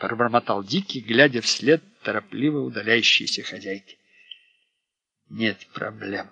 пробормотал Дикий, глядя вслед торопливо удаляющейся хозяйки. Нет проблем.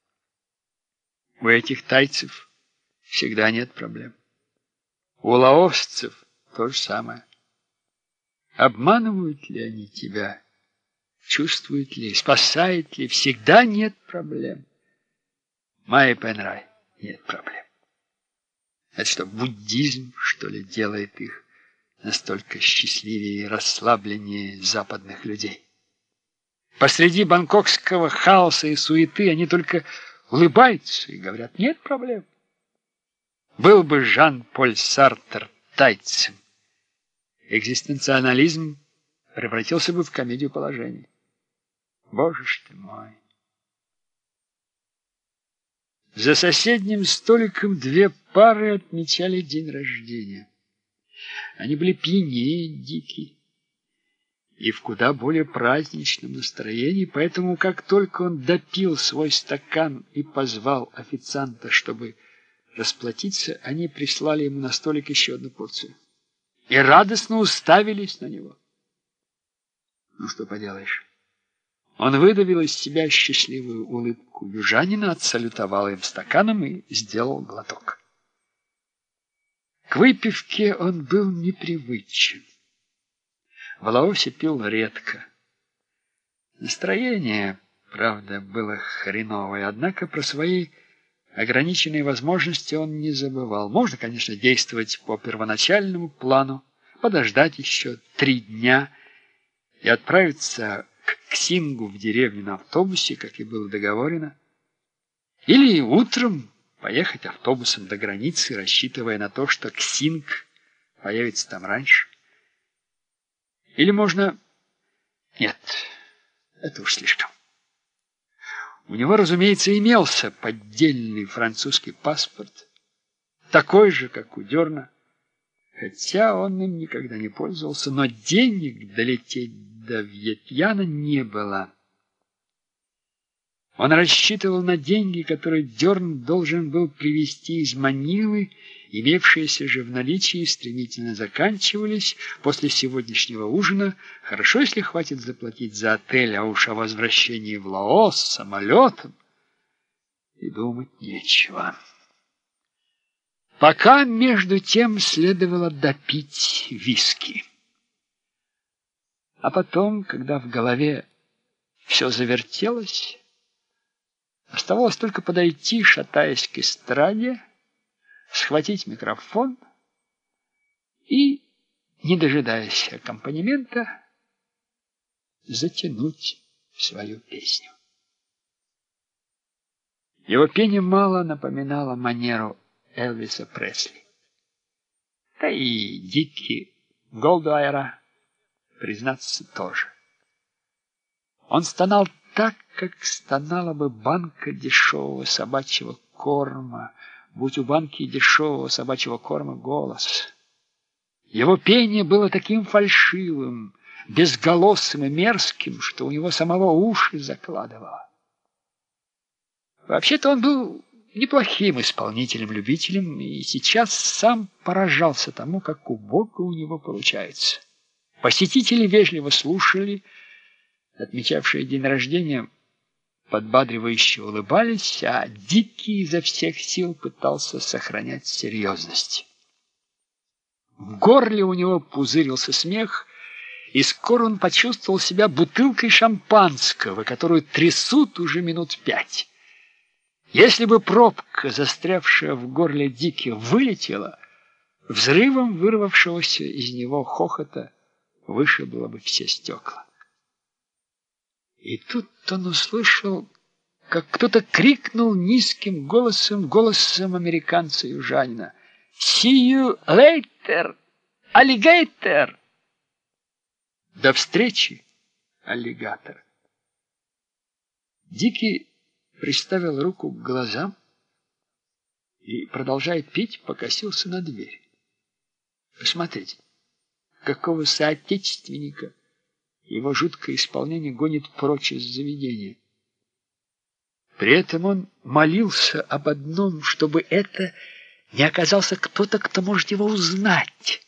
У этих тайцев всегда нет проблем. У лаосцев то же самое. Обманывают ли они тебя? Чувствуют ли? Спасают ли? Всегда нет проблем. Майя Пенрай, нет проблем. Это что, буддизм, что ли, делает их настолько счастливее и расслабленнее западных людей? Посреди бангкокского хаоса и суеты они только улыбаются и говорят, нет проблем. Был бы Жан-Поль Сартр тайцем, экзистенциализм превратился бы в комедию положений. Боже ж ты мой! За соседним столиком две пары отмечали день рождения. Они были пьянее Дикий и в куда более праздничном настроении, поэтому как только он допил свой стакан и позвал официанта, чтобы расплатиться, они прислали ему на столик еще одну порцию и радостно уставились на него. Ну что поделаешь. Он выдавил из себя счастливую улыбку южанина, отсалютовал им стаканом и сделал глоток. К выпивке он был непривычен. В Лаосе пил редко. Настроение, правда, было хреновое, однако про свои ограниченные возможности он не забывал. Можно, конечно, действовать по первоначальному плану, подождать еще 3 дня и отправиться к Ксингу в деревню на автобусе, как и было договорено, или утром поехать автобусом до границы, рассчитывая на то, что Ксинг появится там раньше. Или можно... Нет, это уж слишком. У него, разумеется, имелся поддельный французский паспорт, такой же, как у Дерна, хотя он им никогда не пользовался, но денег долететь до Вьетьяна не было. Он рассчитывал на деньги, которые Дерн должен был привезти из Манилы, имевшиеся же в наличии стремительно заканчивались после сегодняшнего ужина. Хорошо, если хватит заплатить за отель, а уж о возвращении в Лаос самолетом и думать нечего. Пока, между тем, следовало допить виски. А потом, когда в голове все завертелось, оставалось только подойти, шатаясь к эстраде, схватить микрофон и, не дожидаясь аккомпанемента, затянуть свою песню. Его пение мало напоминало манеру Элвиса Пресли. Да и Дикий Голдуайра, признаться, тоже. Он стонал так, как стонала бы банка дешевого собачьего корма, будь у банки дешевого собачьего корма голос. Его пение было таким фальшивым, безголосым и мерзким, что у него самого уши закладывало. Вообще-то он был неплохим исполнителем-любителем и сейчас сам поражался тому, как убого у него получается. Посетители вежливо слушали, отмечавшие день рождения подбадривающе улыбались, а Дикий изо всех сил пытался сохранять серьезность. В горле у него пузырился смех, и скоро он почувствовал себя бутылкой шампанского, которую трясут уже минут 5. Если бы пробка, застрявшая в горле Дики, вылетела, взрывом вырвавшегося из него хохота вышибло бы все стекла. И тут он услышал, как кто-то крикнул низким голосом американца-южанина: «See you later, alligator!» «До встречи, аллигатор!» Дикий приставил руку к глазам и, продолжая петь, покосился на дверь. Посмотрите, какого соотечественника его жуткое исполнение гонит прочь из заведения. При этом он молился об одном, чтобы это не оказался кто-то, кто может его узнать.